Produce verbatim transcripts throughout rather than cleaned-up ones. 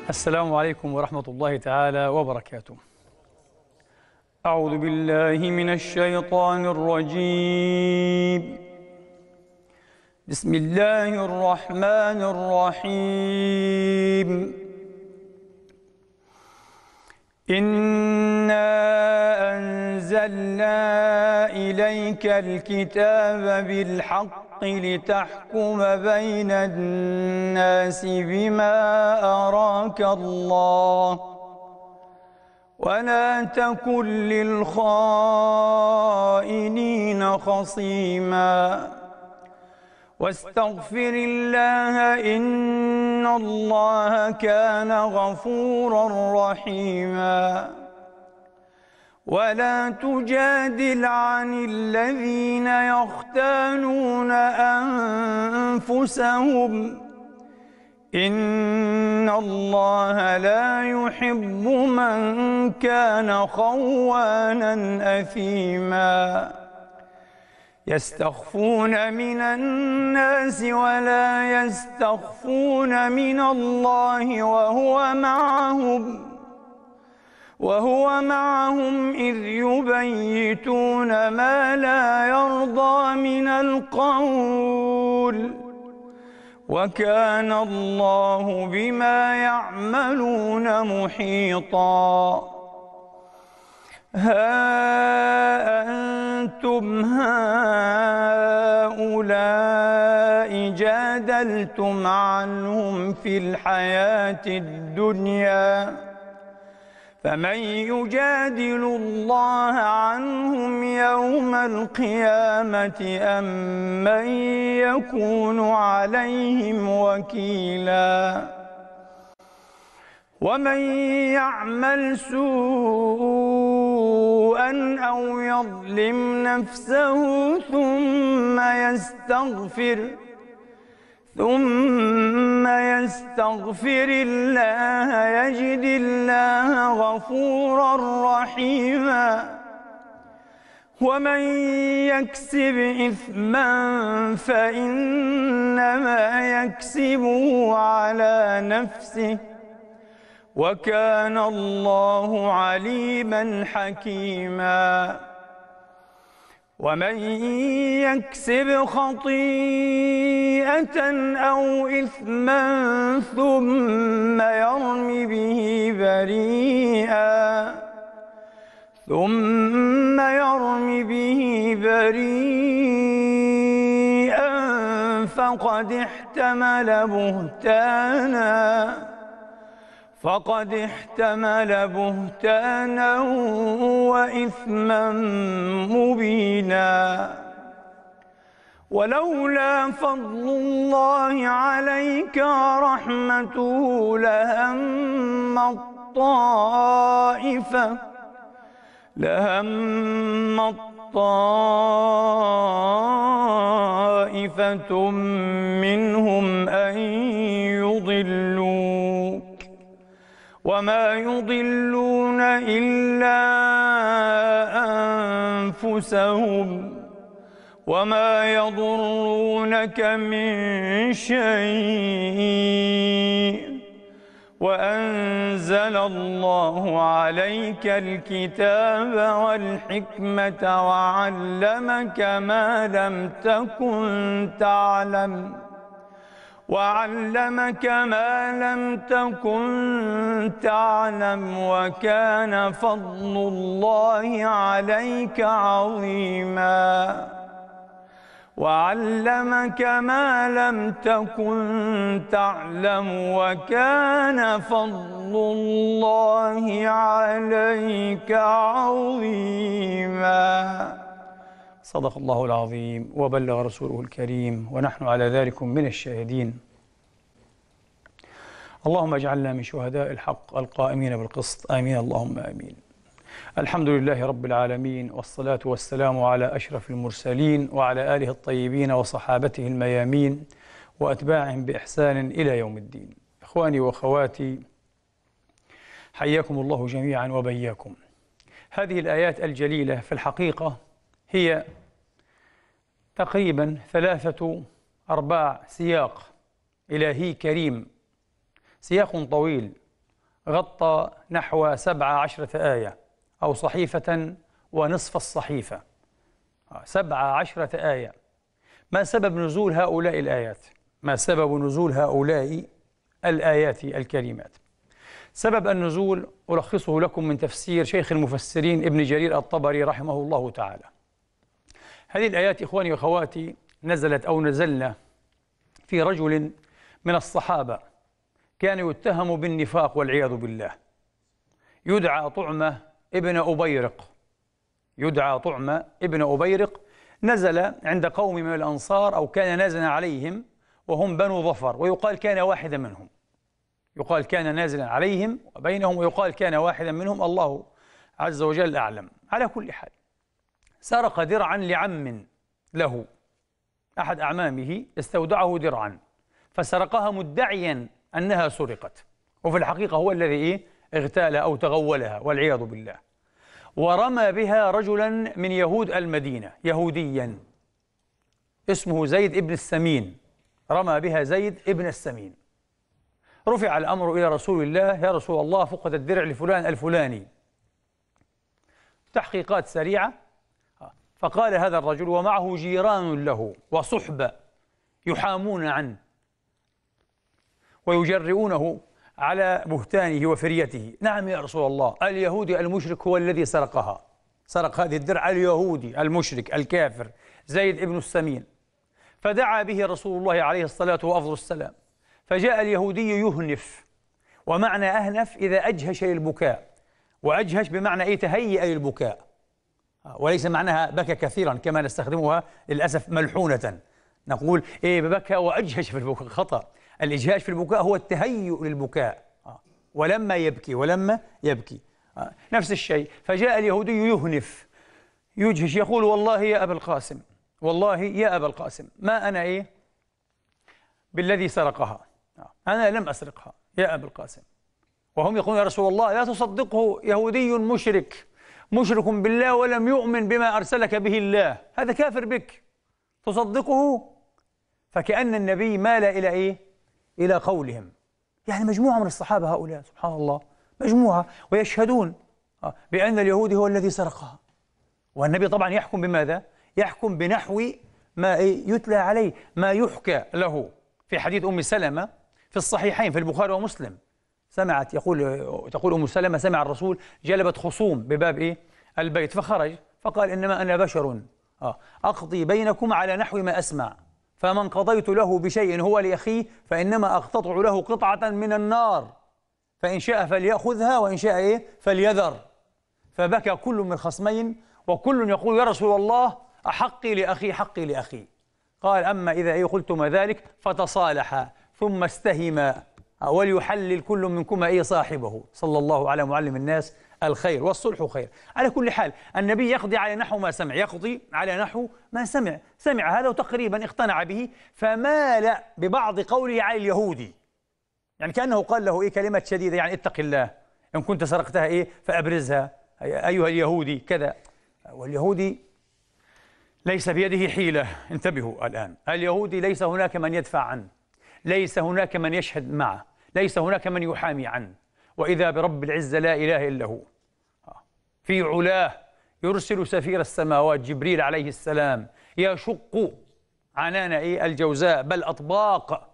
السلام عليكم ورحمة الله تعالى وبركاته. أعوذ بالله من الشيطان الرجيم. بسم الله الرحمن الرحيم. إنا أنزلنا إليك الكتاب بالحق لتحكم بين الناس بما أراك الله ولا تكن للخائنين خصيما واستغفر الله إن الله كان غفورا رحيما ولا تجادل عن الذين يختانون أنفسهم إن الله لا يحب من كان خوانا أثيما يستخفون من الناس ولا يستخفون من الله وهو معهم وهو معهم إذ يبيتون ما لا يرضى من القول وكان الله بما يعملون محيطا. ها أنتم هؤلاء جادلتم عنهم في الحياة الدنيا فمن يجادل الله عنهم يوم القيامة أم من يكون عليهم وكيلا ومن يعمل سوءا أو يظلم نفسه ثم يستغفر ثم يستغفر الله يجد الله غفورا رحيما ومن يكسب إثما فإنما يكسبه على نفسه وكان الله عليما حكيما ومن يكسب خطيئة أو إثما ثم يرم به بريئا ثم يرم به بريئا فقد احتمل بهتانا فقد احتمل بهتانا وإثما مبينا ولولا فضل الله عليك ورحمته لهم طائفة لهم طائفة منهم أن يضلوك وما يضلون إلا أنفسهم وما يضرونك من شيء وأنزل الله عليك الكتاب والحكمة وعلمك ما لم تكن تعلم وعلمك ما لم تكن تعلم وكان فضل الله عليك عظيما وعلمك ما لم تكن تعلم وكان فضل الله عليك عظيما. صدق الله العظيم وبلغ رسوله الكريم ونحن على ذلك من الشاهدين. اللهم اجعلنا من شهداء الحق القائمين بالقسط، آمين اللهم آمين. الحمد لله رب العالمين، والصلاة والسلام على أشرف المرسلين وعلى آله الطيبين وصحابته الميامين وأتباعهم بإحسان إلى يوم الدين. إخواني وأخواتي، حياكم الله جميعا وبياكم. هذه الآيات الجليلة في الحقيقة هي تقريبا ثلاثة أرباع سياق إلهي كريم، سياق طويل غطى نحو سبع عشرة آية أو صحيفة ونصف الصحيفة، سبع عشرة آية. ما سبب نزول هؤلاء الآيات؟ ما سبب نزول هؤلاء الآيات الكريمات؟ سبب النزول ألخصه لكم من تفسير شيخ المفسرين ابن جرير الطبري رحمه الله تعالى. هذه الآيات إخواني وأخواتي نزلت أو نزلنا في رجل من الصحابة كان يتهم بالنفاق والعياذ بالله، يدعى طعمة ابن أبيرق، يدعى طعمة ابن أبيرق. نزل عند قوم من الأنصار أو كان نازلا عليهم وهم بنو ظفر، ويقال كان واحدا منهم، يقال كان نازلا عليهم وبينهم، ويقال كان واحدا منهم، الله عز وجل أعلم. على كل حال سرق درعا لعم له، أحد أعمامه استودعه درعا فسرقها مدعيا أنها سرقت، وفي الحقيقة هو الذي إيه اغتالها أو تغولها والعياذ بالله. ورمى بها رجلا من يهود المدينة، يهوديا اسمه زيد ابن السمين، رمى بها زيد ابن السمين. رفع الأمر إلى رسول الله: يا رسول الله، فقد الدرع لفلان الفلاني. تحقيقات سريعة، فقال هذا الرجل ومعه جيران له وصحبة يحامون عنه ويجرؤونه على بهتانه وفريته: نعم يا رسول الله، اليهودي المشرك هو الذي سرقها، سرق هذه الدرع اليهودي المشرك الكافر زيد ابن السمين. فدعا به رسول الله عليه الصلاة وأفضل السلام، فجاء اليهودي يهنف، ومعنى أهنف إذا أجهش للبكاء، وأجهش بمعنى إيه تهيئ للبكاء، وليس معناها بكى كثيرا كما نستخدمها للأسف ملحونة، نقول إيه بكى وأجهش في البكاء، خطأ. الإجهاش في البكاء هو التهيؤ للبكاء، ولما يبكي ولما يبكي نفس الشيء. فجاء اليهودي يهنف يجهش يقول: والله يا أبا القاسم، والله يا أبا القاسم، ما أنا إيه بالذي سرقها، أنا لم أسرقها يا أبا القاسم. وهم يقولون: يا رسول الله، لا تصدقه، يهودي مشرك مشرك بالله ولم يؤمن بما أرسلك به الله، هذا كافر بك، تصدقه؟ فكأن النبي مال إلى إيه؟ إلى قولهم. يعني مجموعة من الصحابة هؤلاء سبحان الله، مجموعة ويشهدون بأن اليهودي هو الذي سرقها، والنبي طبعا يحكم بماذا؟ يحكم بنحو ما يتلى عليه، ما يحكى له في حديث أم سلمة في الصحيحين في البخاري ومسلم. سمعت يقول تقول أم سلمة: سمع الرسول جلبت خصوم بباب إيه؟ البيت، فخرج فقال: إنما أنا بشر أقضي بينكم على نحو ما أسمع، فمن قضيت له بشيء هو لأخيه فإنما أقتطع له قطعة من النار، فإن شاء فليأخذها وإن شاء إيه؟ فليذر. فبكى كل من الخصمين وكل يقول: يا رسول الله، أحقي لأخي حقي لأخي. قال: أما إذا إيه قلتم ذلك فتصالحا ثم استهما وليحلل كل منكما إيه صاحبه، صلى الله على معلم الناس الخير، والصلح خير. على كل حال النبي يقضي على نحو ما سمع، يقضي على نحو ما سمع، سمع هذا وتقريبا اقتنع به، فمال ببعض قوله على اليهودي، يعني كأنه قال له إيه كلمة شديدة، يعني اتق الله، إن كنت سرقتها إيه فأبرزها أيها اليهودي كذا. واليهودي ليس بيده حيلة، انتبهوا الآن، اليهودي ليس هناك من يدفع عنه، ليس هناك من يشهد معه، ليس هناك من يحامي عنه، وإذا برب العزة لا إله إلا هو في علاه يرسل سفير السماوات جبريل عليه السلام يشق عنان إيه الجوزاء بل أطباق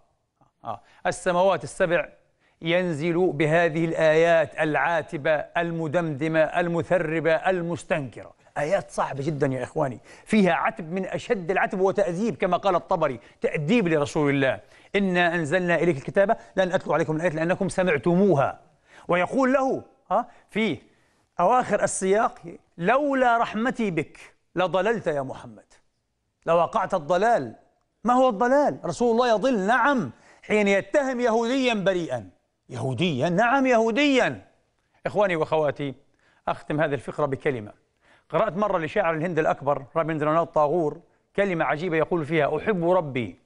السماوات السبع، ينزل بهذه الآيات العاتبة المدمدمة المثربة المستنكرة. آيات صعبة جدا يا إخواني، فيها عتب من أشد العتب وتأديب، كما قال الطبري تأديب لرسول الله: إنا أنزلنا إليك الكتابة لن أتلو عليكم الآيات لأنكم سمعتموها. ويقول له ها في أواخر السياق: لولا رحمتي بك لضللت يا محمد، لوقعت الضلال. ما هو الضلال؟ رسول الله يضل، نعم، حين يتهم يهوديا بريئا، يهوديا، نعم يهوديا. إخواني وأخواتي، أختم هذه الفقرة بكلمة قرأت مرة لشاعر الهند الأكبر رابندراناث طاغور كلمة عجيبة يقول فيها: أحب ربي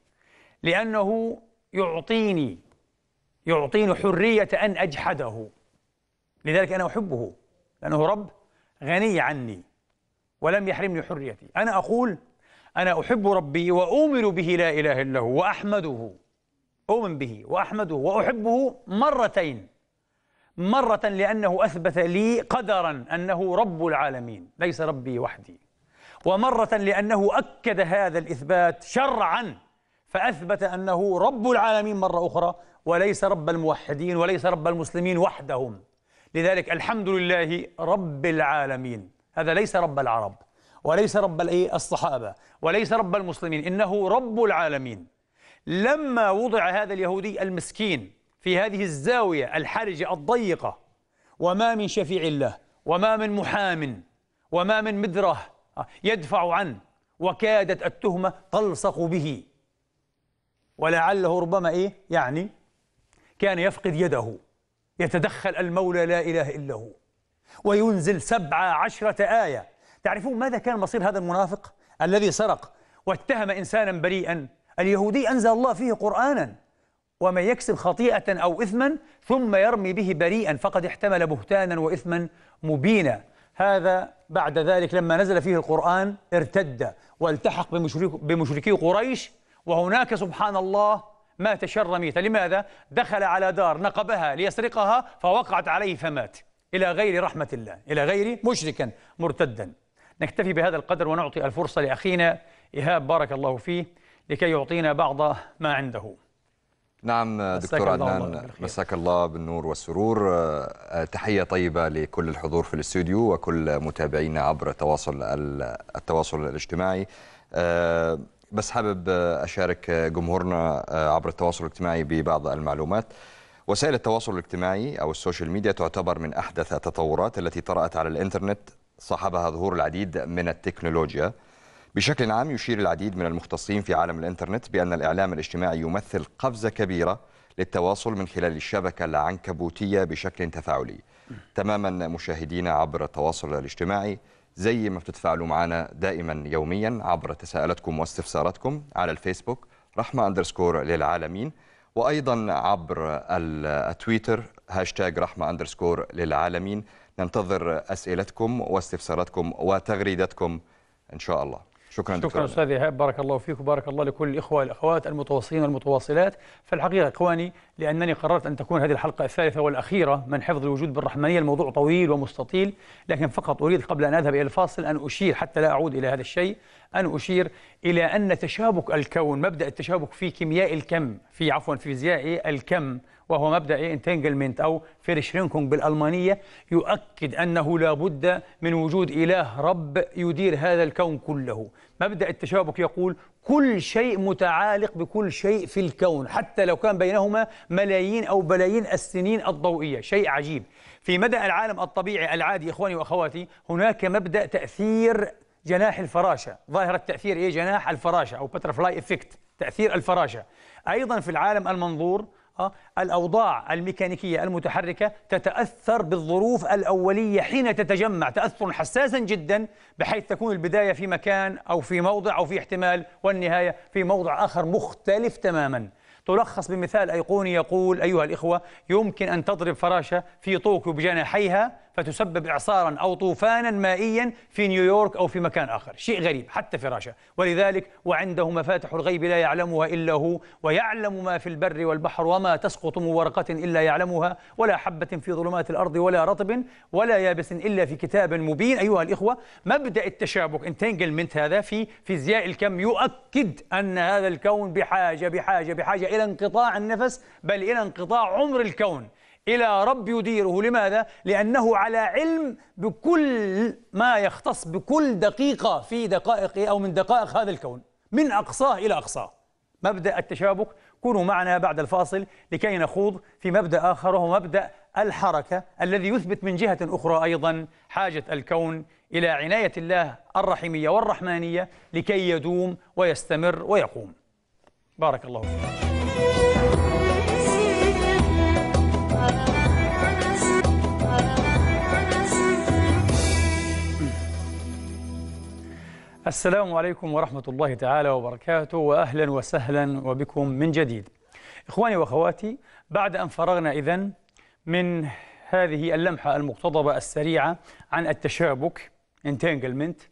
لأنه يعطيني يعطيني حرية أن أجحده، لذلك أنا أحبه، لأنه رب غني عني ولم يحرمني حريتي. أنا أقول أنا أحب ربي وأؤمن به لا إله إلا هو وأحمده، أؤمن به وأحمده وأحبه مرتين، مرة لأنه أثبت لي قدرا أنه رب العالمين ليس ربي وحدي، ومرة لأنه أكد هذا الإثبات شرعا فأثبت أنه رب العالمين مرة أخرى، وليس رب الموحدين وليس رب المسلمين وحدهم. لذلك الحمد لله رب العالمين، هذا ليس رب العرب وليس رب الصحابة وليس رب المسلمين، إنه رب العالمين. لما وضع هذا اليهودي المسكين في هذه الزاوية الحرجة الضيقة، وما من شفيع له وما من محام وما من مدره يدفع عنه، وكادت التهمة تلصق به، ولعله ربما إيه يعني كان يفقد يده، يتدخل المولى لا إله إلا هو وينزل سبع عشرة آية. تعرفون ماذا كان مصير هذا المنافق الذي سرق واتهم إنسانا بريئا؟ اليهودي أنزل الله فيه قرآنا، ومن يكسب خطيئة أو إثما ثم يرمي به بريئا فقد احتمل بهتانا وإثما مبينا. هذا بعد ذلك لما نزل فيه القرآن ارتد والتحق بمشرك بمشركي قريش، وهناك سبحان الله مات شر ميتة. لماذا؟ دخل على دار نقبها ليسرقها فوقعت عليه فمات إلى غير رحمة الله، إلى غير مشركا مرتدا. نكتفي بهذا القدر ونعطي الفرصة لأخينا إيهاب بارك الله فيه لكي يعطينا بعض ما عنده. نعم دكتور عدنان، مساك الله بالنور والسرور. تحية طيبة لكل الحضور في الاستوديو وكل متابعينا عبر التواصل التواصل الاجتماعي. بس حابب أشارك جمهورنا عبر التواصل الاجتماعي ببعض المعلومات. وسائل التواصل الاجتماعي أو السوشيال ميديا تعتبر من أحدث التطورات التي طرأت على الإنترنت، صاحبها ظهور العديد من التكنولوجيا. بشكل عام يشير العديد من المختصين في عالم الإنترنت بأن الإعلام الاجتماعي يمثل قفزة كبيرة للتواصل من خلال الشبكة العنكبوتية بشكل تفاعلي. تماما مشاهدينا عبر التواصل الاجتماعي، زي ما بتتفاعلوا معنا دائما يوميا عبر تساؤلاتكم واستفساراتكم على الفيسبوك رحمة أندرسكور للعالمين، وأيضا عبر التويتر هاشتاج رحمة أندرسكور للعالمين. ننتظر أسئلتكم واستفساراتكم وتغريداتكم إن شاء الله. شكرا دكتور. شكرا أستاذ إيهاب، بارك الله فيك وبارك الله لكل الإخوة والأخوات المتواصلين والمتواصلات. فالحقيقة إخواني لأنني قررت أن تكون هذه الحلقة الثالثة والأخيرة من حفظ الوجود بالرحمنية، الموضوع طويل ومستطيل، لكن فقط أريد قبل أن أذهب إلى الفاصل أن أشير حتى لا أعود إلى هذا الشيء، أن أشير إلى أن تشابك الكون، مبدأ التشابك في كيمياء الكم في عفوا في فيزياء الكم، وهو مبدأ انتنجلمنت أو فيرشرينكونغ بالألمانية، يؤكد أنه لا بد من وجود إله رب يدير هذا الكون كله. مبدأ التشابك يقول كل شيء متعالق بكل شيء في الكون، حتى لو كان بينهما ملايين أو بلايين السنين الضوئية. شيء عجيب. في مدى العالم الطبيعي العادي إخواني وأخواتي هناك مبدأ تأثير جناح الفراشة، ظاهرة تأثير إيه؟ جناح الفراشة أو باترفلاي إفكت، تأثير الفراشة. أيضا في العالم المنظور الأوضاع الميكانيكية المتحركة تتأثر بالظروف الأولية حين تتجمع تأثرا حساسا جدا، بحيث تكون البداية في مكان أو في موضع أو في احتمال، والنهاية في موضع آخر مختلف تماما. تلخص بمثال أيقوني يقول أيها الإخوة: يمكن أن تضرب فراشة في طوكيو بجناحيها فتسبب إعصارا أو طوفانا مائيا في نيويورك أو في مكان آخر. شيء غريب، حتى فراشة. ولذلك وعنده مفاتح الغيب لا يعلمها إلا هو، ويعلم ما في البر والبحر، وما تسقط من ورقة إلا يعلمها، ولا حبة في ظلمات الأرض ولا رطب ولا يابس إلا في كتاب مبين. أيها الإخوة، مبدأ التشابك انتنجلمنت هذا في فيزياء الكم يؤكد أن هذا الكون بحاجة بحاجة بحاجة إلى انقطاع النفس، بل إلى انقطاع عمر الكون، إلى رب يديره. لماذا؟ لأنه على علم بكل ما يختص بكل دقيقة في دقائق أو من دقائق هذا الكون، من أقصاه إلى أقصاه. مبدأ التشابك. كونوا معنا بعد الفاصل لكي نخوض في مبدأ آخر، وهو مبدأ الحركة، الذي يثبت من جهة أخرى أيضا حاجة الكون إلى عناية الله الرحيمية والرحمانية لكي يدوم ويستمر ويقوم. بارك الله فيك. السلام عليكم ورحمة الله تعالى وبركاته، وأهلا وسهلا وبكم من جديد. إخواني وأخواتي، بعد أن فرغنا إذن من هذه اللمحة المقتضبة السريعة عن التشابك entanglement،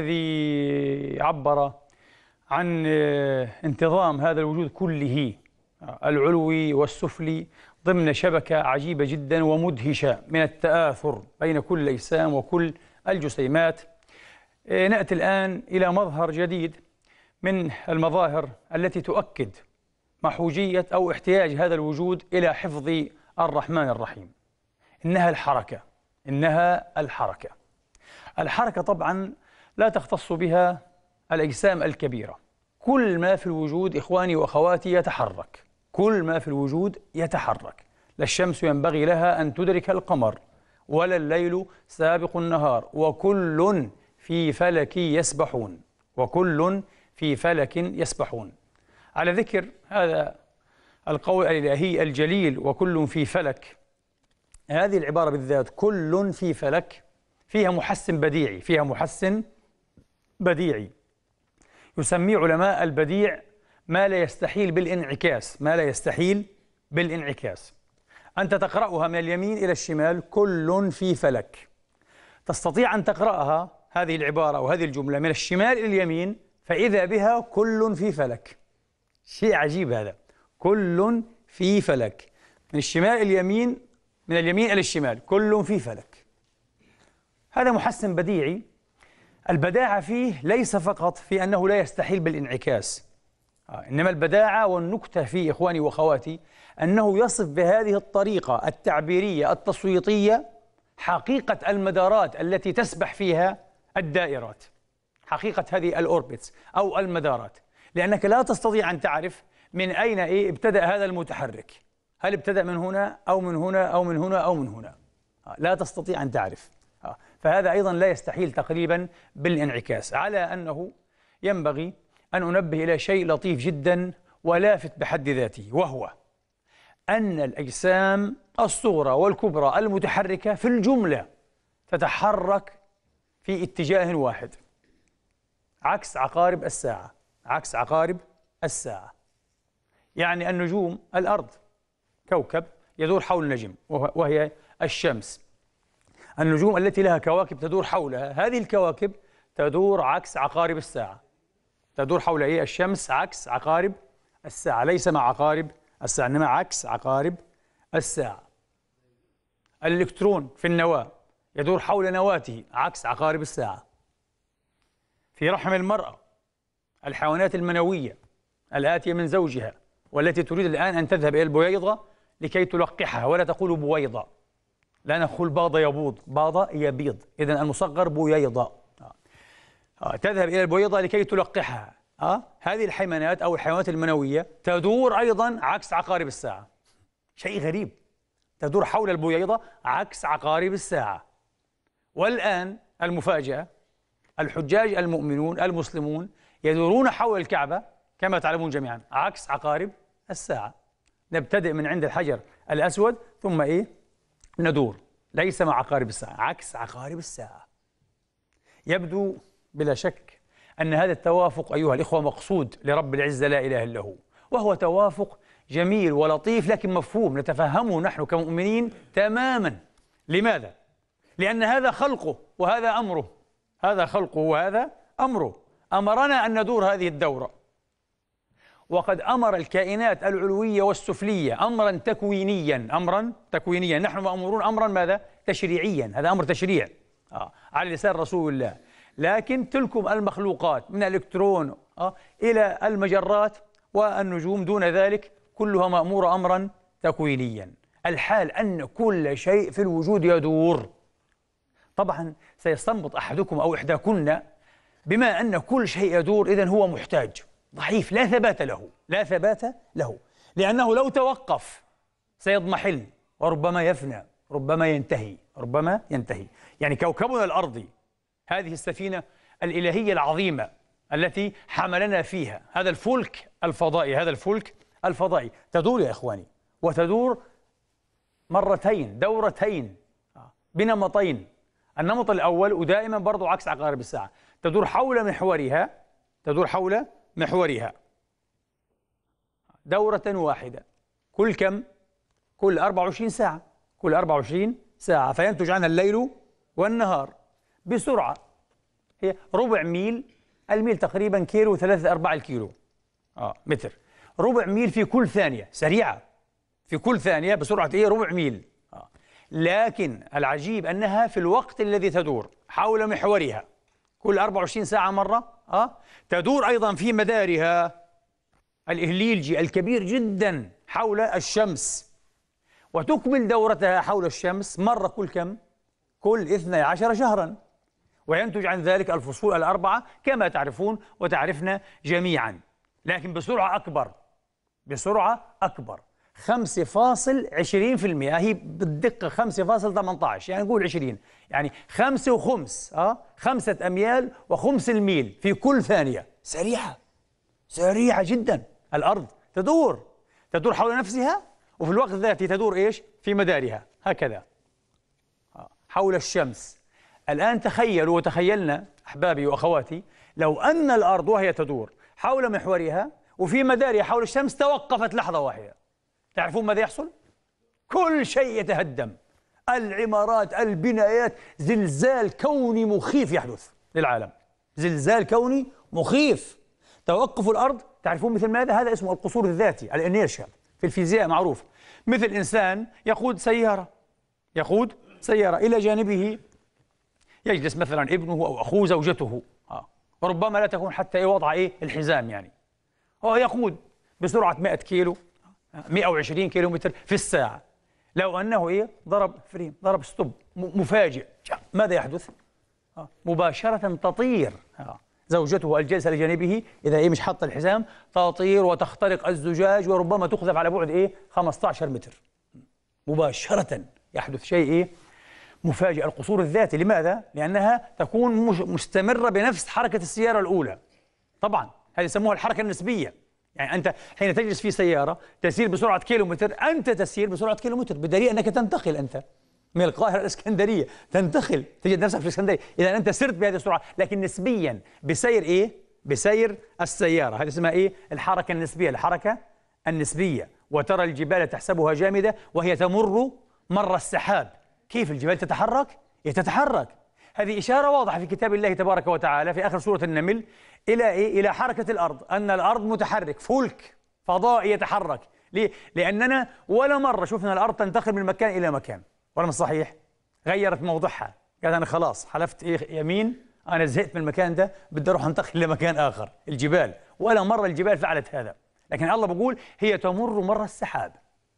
والذي عبر عن انتظام هذا الوجود كله العلوي والسفلي ضمن شبكة عجيبة جدا ومدهشة من التآثر بين كل الأجسام وكل الجسيمات. نأتي الآن إلى مظهر جديد من المظاهر التي تؤكد محوجية أو احتياج هذا الوجود إلى حفظ الرحمن الرحيم. إنها الحركة، إنها الحركة. الحركة طبعا لا تختص بها الأجسام الكبيرة. كل ما في الوجود إخواني وأخواتي يتحرك، كل ما في الوجود يتحرك. لا الشمس ينبغي لها أن تدرك القمر، ولا الليل سابق النهار، وكل في فلك يسبحون، وكل في فلك يسبحون. على ذكر هذا القول الإلهي الجليل وكل في فلك، هذه العبارة بالذات كل في فلك فيها محسن بديعي، فيها محسن بديعي يسميه علماء البديع ما لا يستحيل بالانعكاس، ما لا يستحيل بالانعكاس. أنت تقرأها من اليمين إلى الشمال، كل في فلك. تستطيع أن تقرأها هذه العبارة أو هذه الجملة من الشمال إلى اليمين، فإذا بها كل في فلك. شيء عجيب هذا، كل في فلك، من الشمال إلى اليمين، من اليمين إلى الشمال، كل في فلك. هذا محسن بديعي. البداعة فيه ليس فقط في أنه لا يستحيل بالانعكاس، إنما البداعة والنكتة فيه إخواني وأخواتي أنه يصف بهذه الطريقة التعبيرية التصويتية حقيقة المدارات التي تسبح فيها الدائرات، حقيقة هذه الأوربتس أو المدارات، لأنك لا تستطيع أن تعرف من أين إيه ابتدأ هذا المتحرك، هل ابتدأ من هنا أو من هنا أو من هنا أو من هنا، لا تستطيع أن تعرف. فهذا أيضا لا يستحيل تقريبا بالانعكاس. على أنه ينبغي أن أنبه إلى شيء لطيف جدا ولافت بحد ذاته، وهو أن الأجسام الصغرى والكبرى المتحركة في الجملة تتحرك في اتجاه واحد، عكس عقارب الساعة، عكس عقارب الساعة. يعني النجوم، الأرض كوكب يدور حول نجم وهي الشمس. النجوم التي لها كواكب تدور حولها، هذه الكواكب تدور عكس عقارب الساعة، تدور حول إيه؟ الشمس عكس عقارب الساعة، ليس مع عقارب الساعة إنما عكس عقارب الساعة. الإلكترون في النواة يدور حول نواته عكس عقارب الساعة. في رحم المرأة الحيوانات المنوية الآتية من زوجها والتي تريد الآن أن تذهب إلى البويضة لكي تلقحها، ولا تقول بويضة، لا نقول باض يبوض، باض يبيض، إذن المصغر بويضة. آه. تذهب إلى البويضة لكي تلقحها. آه. هذه الحيوانات أو الحيوانات المنوية تدور أيضا عكس عقارب الساعة. شيء غريب، تدور حول البويضة عكس عقارب الساعة. والآن المفاجأة، الحجاج المؤمنون المسلمون يدورون حول الكعبة كما تعلمون جميعا عكس عقارب الساعة. نبتدئ من عند الحجر الأسود ثم إيه؟ ندور، ليس مع عقارب الساعة، عكس عقارب الساعة. يبدو بلا شك أن هذا التوافق أيها الإخوة مقصود لرب العزة لا إله إلا هو، وهو توافق جميل ولطيف لكن مفهوم نتفهمه نحن كمؤمنين تماما. لماذا؟ لأن هذا خلقه وهذا أمره، هذا خلقه وهذا أمره. أمرنا أن ندور هذه الدورة، وقد أمر الكائنات العلوية والسفلية أمرا تكوينيا، أمرا تكوينيا. نحن مأمورون أمرا ماذا؟ تشريعيا، هذا أمر تشريع آه. على لسان رسول الله. لكن تلكم المخلوقات من الإلكترون آه إلى المجرات والنجوم دون ذلك كلها مأمورة أمرا تكوينيا. الحال أن كل شيء في الوجود يدور. طبعا سيستنبط أحدكم أو إحداكن بما أن كل شيء يدور إذن هو محتاج ضعيف لا ثبات له، لا ثبات له، لأنه لو توقف سيضمحل وربما يفنى، ربما ينتهي، ربما ينتهي. يعني كوكبنا الأرضي، هذه السفينة الإلهية العظيمة التي حملنا فيها، هذا الفلك الفضائي، هذا الفلك الفضائي تدور يا إخواني، وتدور مرتين، دورتين بنمطين. النمط الأول ودائما برضو عكس عقارب الساعة، تدور حول محورها، تدور حول محورها دورة واحدة كل كم؟ كل أربعة وعشرين ساعة، كل أربعة وعشرين ساعة، فينتج عنها الليل والنهار بسرعة. هي ربع ميل، الميل تقريبا كيلو وثلاثة أرباع الكيلو آه متر، ربع ميل في كل ثانية، سريعة في كل ثانية بسرعة إيه؟ ربع ميل. آه. لكن العجيب أنها في الوقت الذي تدور حول محورها كل أربع وعشرين ساعة مرة آه تدور أيضا في مدارها الإهليلجي الكبير جدا حول الشمس، وتكمل دورتها حول الشمس مرة كل كم؟ كل اثني عشر شهرا، وينتج عن ذلك الفصول الأربعة كما تعرفون وتعرفنا جميعا، لكن بسرعة أكبر، بسرعة أكبر. خمسة فاصلة عشرين بالمئة، هي بالدقة خمسة فاصلة ثمانية عشر، يعني نقول عشرين، يعني خمسة وخمس اه خمسة أميال وخمس الميل في كل ثانية. سريعة، سريعة جدا. الأرض تدور تدور حول نفسها، وفي الوقت ذاته تدور إيش؟ في مدارها هكذا حول الشمس. الآن تخيلوا وتخيلنا أحبابي وأخواتي لو أن الأرض وهي تدور حول محورها وفي مدارها حول الشمس توقفت لحظة واحدة، تعرفون ماذا يحصل؟ كل شيء يتهدم، العمارات، البنايات، زلزال كوني مخيف يحدث للعالم، زلزال كوني مخيف. توقف الأرض تعرفون مثل ماذا؟ هذا اسمه القصور الذاتي، الانيرشيا، في الفيزياء معروف. مثل إنسان يقود سيارة، يقود سيارة إلى جانبه يجلس مثلا ابنه أو أخوه زوجته، آه. وربما لا تكون حتى وضع إيه الحزام، يعني هو يقود بسرعة مئة كيلو، مئة وعشرين كيلو متر في الساعة. لو أنه إيه ضرب فريم، ضرب ستوب مفاجئ، ماذا يحدث؟ آه. مباشرة تطير آه. زوجته الجالسة لجانبه إذا إيه مش حط الحزام تطير وتخترق الزجاج، وربما تقذف على بعد إيه خمسة عشر متر. مباشرة يحدث شيء إيه مفاجئ. القصور الذاتي لماذا؟ لأنها تكون مستمرة بنفس حركة السيارة الأولى. طبعا هذه يسموها الحركة النسبية، يعني أنت حين تجلس في سيارة تسير بسرعة كيلومتر، أنت تسير بسرعة كيلومتر، بدليل أنك تنتقل أنت من القاهرة الإسكندرية، تنتقل تجد نفسك في الإسكندرية، إذا أنت سرت بهذه السرعة، لكن نسبيا بسير إيه؟ بسير السيارة. هذه اسمها إيه؟ الحركة النسبية، الحركة النسبية. وترى الجبال تحسبها جامدة وهي تمر مر السحاب. كيف الجبال تتحرك؟ هي تتحرك. هذه إشارة واضحة في كتاب الله تبارك وتعالى في آخر سورة النمل إلى إيه؟ إلى حركة الأرض، أن الأرض متحرك، فلك فضائي يتحرك. ليه؟ لأننا ولا مرة شفنا الأرض تنتقل من مكان إلى مكان، ولا مش صحيح؟ غيرت موضعها، قالت أنا خلاص حلفت إيه يمين، أنا زهقت من المكان ده بدي أروح أنتقل لمكان آخر. الجبال ولا مرة الجبال فعلت هذا، لكن الله بيقول هي تمر مر السحاب،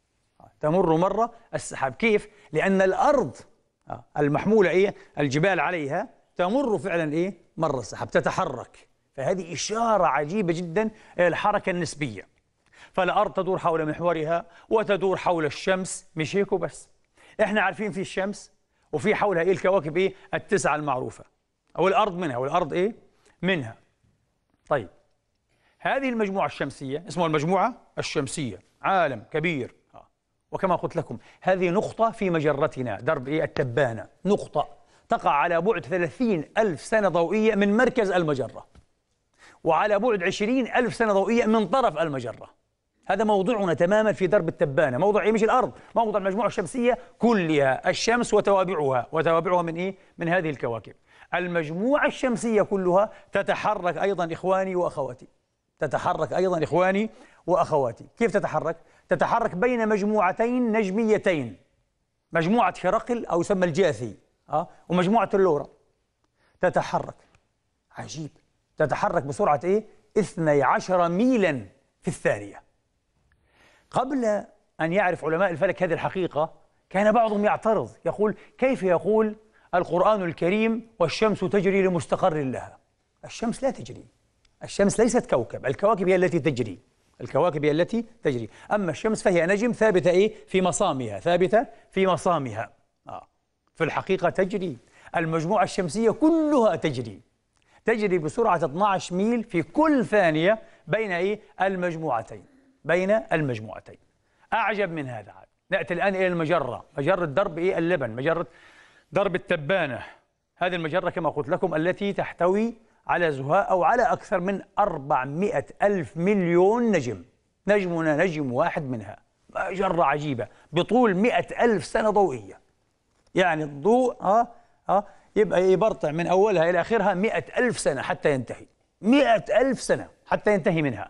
تمر مر السحاب. كيف؟ لأن الأرض المحمولة إيه؟ الجبال عليها تمر فعلا إيه؟ مر السحاب، تتحرك. فهذه إشارة عجيبة جدا إلى الحركة النسبية. فالأرض تدور حول محورها وتدور حول الشمس، مش هيك بس. إحنا عارفين في الشمس وفي حولها إيه الكواكب إيه؟ التسعة المعروفة، أو الأرض منها، والأرض إيه؟ منها. طيب هذه المجموعة الشمسية اسمها المجموعة الشمسية، عالم كبير، وكما قلت لكم هذه نقطة في مجرتنا، درب إيه؟ التبانة، نقطة تقع على بعد ثلاثين ألف سنة ضوئية من مركز المجرة، وعلى بعد عشرين ألف سنة ضوئية من طرف المجرة. هذا موضوعنا تماما في درب التبانة. موضوع إيه؟ مش الأرض، موضوع المجموعة الشمسية كلها، الشمس وتوابعها، وتوابعها من إيه؟ من هذه الكواكب. المجموعة الشمسية كلها تتحرك أيضا إخواني وأخواتي، تتحرك أيضا إخواني وأخواتي. كيف تتحرك؟ تتحرك بين مجموعتين نجميتين، مجموعة هرقل أو يسمى الجاثي أه؟ ومجموعة اللورا. تتحرك عجيب، تتحرك بسرعة إيه؟ اثني عشر ميلا في الثانية. قبل أن يعرف علماء الفلك هذه الحقيقة كان بعضهم يعترض، يقول كيف يقول القرآن الكريم والشمس تجري لمستقر لها؟ الشمس لا تجري، الشمس ليست كوكب، الكواكب هي التي تجري، الكواكب هي التي تجري، أما الشمس فهي نجم ثابتة إيه؟ في مصامها، ثابتة في مصامها. آه. في الحقيقة تجري، المجموعة الشمسية كلها تجري، تجري بسرعة اثني عشر ميل في كل ثانية بين إيه؟ المجموعتين، بين المجموعتين. أعجب من هذا عاد. نأتي الآن إلى المجرة، مجرة درب إيه؟ اللبن، مجرة درب التبانة. هذه المجرة كما قلت لكم التي تحتوي على زهاء أو على أكثر من أربعمائة ألف مليون نجم. نجمنا نجم واحد منها، مجرة عجيبة بطول مئة ألف سنة ضوئية، يعني الضوء ها ها يبقى يبرطع من أولها إلى آخرها مئة ألف سنة حتى ينتهي، مئة ألف سنة حتى ينتهي منها.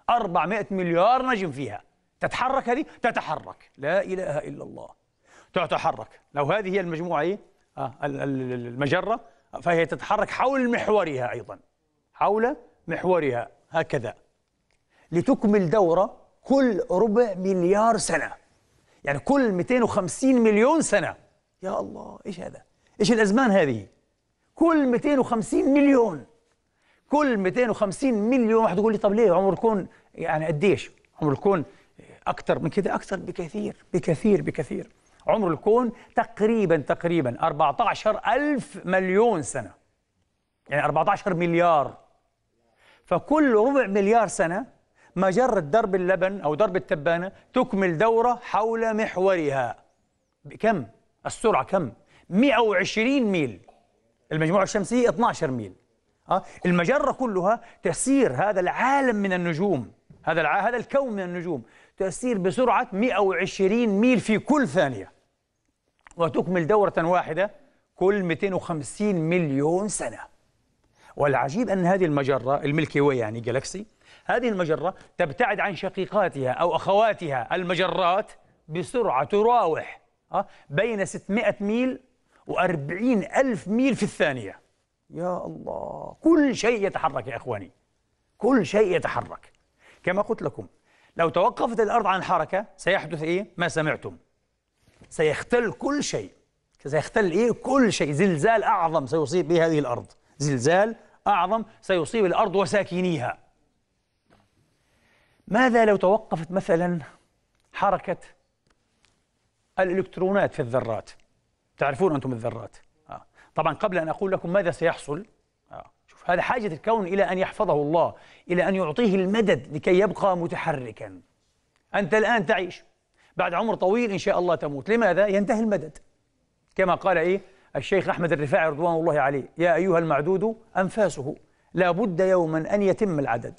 أربعمائة مليار نجم فيها. تتحرك هذه؟ تتحرك. لا إله إلا الله. تتحرك. لو هذه هي المجموعة إيه؟ آه المجرة، فهي تتحرك حول محورها أيضا، حول محورها هكذا، لتكمل دورة كل ربع مليار سنة، يعني كل مئتين وخمسين مليون سنة. يا الله، إيش هذا؟ إيش الأزمان هذه؟ كل مئتين وخمسين مليون، كل مئتين وخمسين مليون. واحد يقول لي طب ليه عمر الكون يعني قديش؟ عمر الكون أكثر من كده، أكثر بكثير بكثير بكثير. عمر الكون تقريبا تقريبا أربعة عشر ألف مليون سنة، يعني أربعة عشر مليار. فكل ربع مليار سنة مجرة درب اللبن أو درب التبانة تكمل دورة حول محورها. كم؟ السرعة كم؟ مئة وعشرين ميل. المجموعة الشمسية اثني عشر ميل. أه؟ المجرة كلها تسير، هذا العالم من النجوم، هذا الع... هذا الكون من النجوم تسير بسرعة مئة وعشرين ميل في كل ثانية، وتكمل دورة واحدة كل مئتين وخمسين مليون سنة. والعجيب أن هذه المجرة الميلكي واي يعني جالاكسي، هذه المجرة تبتعد عن شقيقاتها أو أخواتها المجرات بسرعة تراوح أه؟ بين ستمائة ميل وأربعين ألف ميل في الثانية. يا الله، كل شيء يتحرك يا إخواني، كل شيء يتحرك. كما قلت لكم، لو توقفت الأرض عن حركة سيحدث إيه؟ ما سمعتم، سيختل كل شيء، سيختل إيه؟ كل شيء. زلزال أعظم سيصيب به هذه الأرض، زلزال أعظم سيصيب الأرض وساكنيها. ماذا لو توقفت مثلا حركة الإلكترونات في الذرات؟ تعرفون أنتم الذرات. آه. طبعا قبل أن أقول لكم ماذا سيحصل، آه. شوف، هذا حاجة الكون إلى أن يحفظه الله، إلى أن يعطيه المدد لكي يبقى متحركا. أنت الآن تعيش، بعد عمر طويل إن شاء الله تموت. لماذا؟ ينتهي المدد. كما قال إيه الشيخ أحمد الرفاعي رضوان الله عليه: يا أيها المعدود أنفاسه، لا بد يوما أن يتم العدد،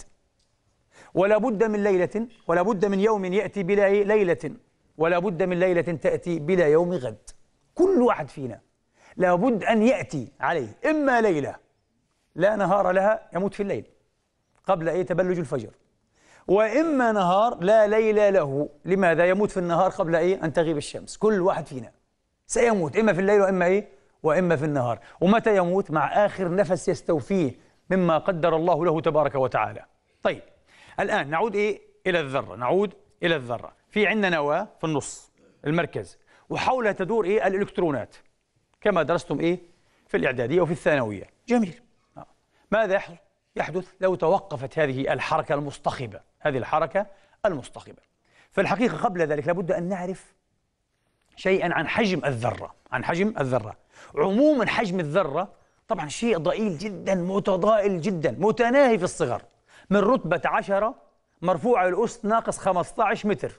ولا بد من ليلة، ولا بد من يوم يأتي بلا ليلة، ولا بد من ليلة تأتي بلا يوم غد. كل واحد فينا لا بد أن يأتي عليه إما ليلة لا نهار لها يموت في الليل قبل أي تبلج الفجر، وإما نهار لا ليل له. لماذا؟ يموت في النهار قبل أي أن تغيب الشمس. كل واحد فينا سيموت إما في الليل وإما إيه وإما في النهار. ومتى يموت؟ مع آخر نفس يستوفيه مما قدر الله له تبارك وتعالى. طيب، الآن نعود إيه إلى الذرة، نعود إلى الذرة. في عندنا نواة في النص المركز، وحولها تدور إيه الإلكترونات، كما درستم إيه في الإعدادية وفي الثانوية. جميل. آه. ماذا يحدث لو توقفت هذه الحركة المصطخبة، هذه الحركة المصطخبة؟ في الحقيقة قبل ذلك لابد أن نعرف شيئا عن حجم الذرة، عن حجم الذرة. عموما حجم الذرة طبعا شيء ضئيل جدا، متضائل جدا، متناهي في الصغر، من رتبة عشرة مرفوعة للأس ناقص خمسة عشر متر.